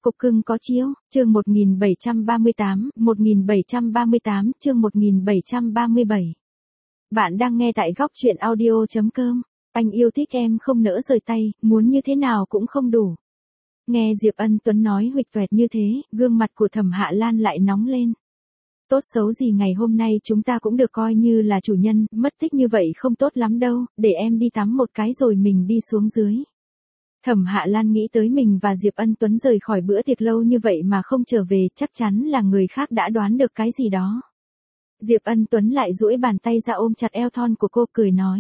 Cục cưng có chiếu, chương 1738, chương 1737. Bạn đang nghe tại góc truyện audio.com. Anh yêu thích em không nỡ rời tay, muốn như thế nào cũng không đủ. Nghe Diệp Ân Tuấn nói huỵch toẹt như thế, gương mặt của Thẩm Hạ Lan lại nóng lên. Tốt xấu gì ngày hôm nay chúng ta cũng được coi như là chủ nhân, mất tích như vậy không tốt lắm đâu, để em đi tắm một cái rồi mình đi xuống dưới. Thẩm Hạ Lan nghĩ tới mình và Diệp Ân Tuấn rời khỏi bữa tiệc lâu như vậy mà không trở về, chắc chắn là người khác đã đoán được cái gì đó. Diệp Ân Tuấn lại duỗi bàn tay ra ôm chặt eo thon của cô, cười nói.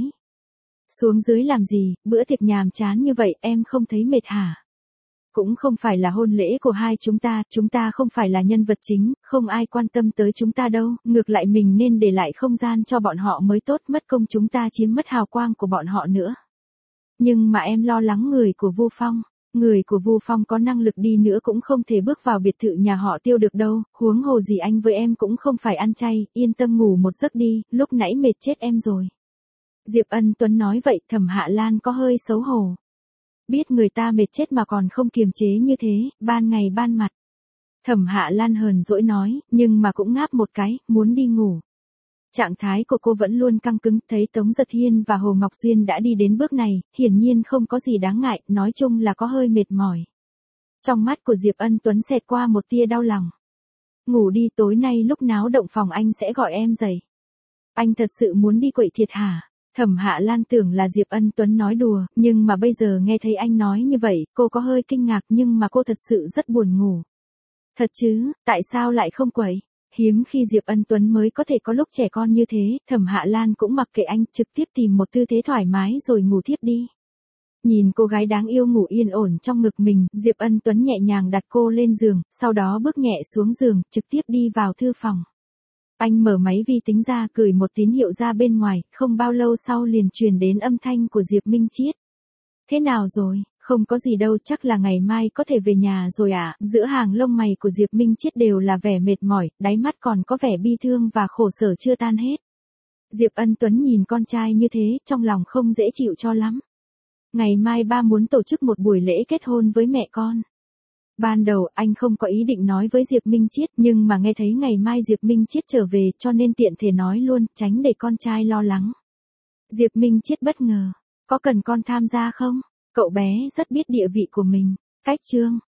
Xuống dưới làm gì, bữa tiệc nhàm chán như vậy em không thấy mệt hả? Cũng không phải là hôn lễ của hai chúng ta không phải là nhân vật chính, không ai quan tâm tới chúng ta đâu, ngược lại mình nên để lại không gian cho bọn họ mới tốt, mất công chúng ta chiếm mất hào quang của bọn họ nữa. Nhưng mà em lo lắng người của Vu Phong. Người của Vu Phong có năng lực đi nữa cũng không thể bước vào biệt thự nhà họ Tiêu được đâu, huống hồ gì anh với em cũng không phải ăn chay, yên tâm ngủ một giấc đi, lúc nãy mệt chết em rồi. Diệp Ân Tuấn nói vậy, Thẩm Hạ Lan có hơi xấu hổ. Biết người ta mệt chết mà còn không kiềm chế như thế, ban ngày ban mặt. Thẩm Hạ Lan hờn dỗi nói, nhưng mà cũng ngáp một cái, muốn đi ngủ. Trạng thái của cô vẫn luôn căng cứng, thấy Tống Giật Hiên và Hồ Ngọc Xuyên đã đi đến bước này, hiển nhiên không có gì đáng ngại, nói chung là có hơi mệt mỏi. Trong mắt của Diệp Ân Tuấn xẹt qua một tia đau lòng. Ngủ đi, tối nay lúc náo động phòng anh sẽ gọi em dậy. Anh thật sự muốn đi quậy thiệt hả? Thẩm Hạ Lan tưởng là Diệp Ân Tuấn nói đùa, nhưng mà bây giờ nghe thấy anh nói như vậy, cô có hơi kinh ngạc nhưng mà cô thật sự rất buồn ngủ. Thật chứ, tại sao lại không quậy? Hiếm khi Diệp Ân Tuấn mới có thể có lúc trẻ con như thế, Thẩm Hạ Lan cũng mặc kệ anh, trực tiếp tìm một tư thế thoải mái rồi ngủ thiếp đi. Nhìn cô gái đáng yêu ngủ yên ổn trong ngực mình, Diệp Ân Tuấn nhẹ nhàng đặt cô lên giường, sau đó bước nhẹ xuống giường, trực tiếp đi vào thư phòng. Anh mở máy vi tính ra, gửi một tín hiệu ra bên ngoài, không bao lâu sau liền truyền đến âm thanh của Diệp Minh Chiết. Thế nào rồi? Không có gì đâu, chắc là ngày mai có thể về nhà rồi ạ. Giữa hàng lông mày của Diệp Minh Chiết đều là vẻ mệt mỏi, đáy mắt còn có vẻ bi thương và khổ sở chưa tan hết. Diệp Ân Tuấn nhìn con trai như thế, trong lòng không dễ chịu cho lắm. Ngày mai ba muốn tổ chức một buổi lễ kết hôn với mẹ con. Ban đầu anh không có ý định nói với Diệp Minh Chiết, nhưng mà nghe thấy ngày mai Diệp Minh Chiết trở về cho nên tiện thể nói luôn, tránh để con trai lo lắng. Diệp Minh Chiết bất ngờ, có cần con tham gia không? Cậu bé rất biết địa vị của mình. Cách chương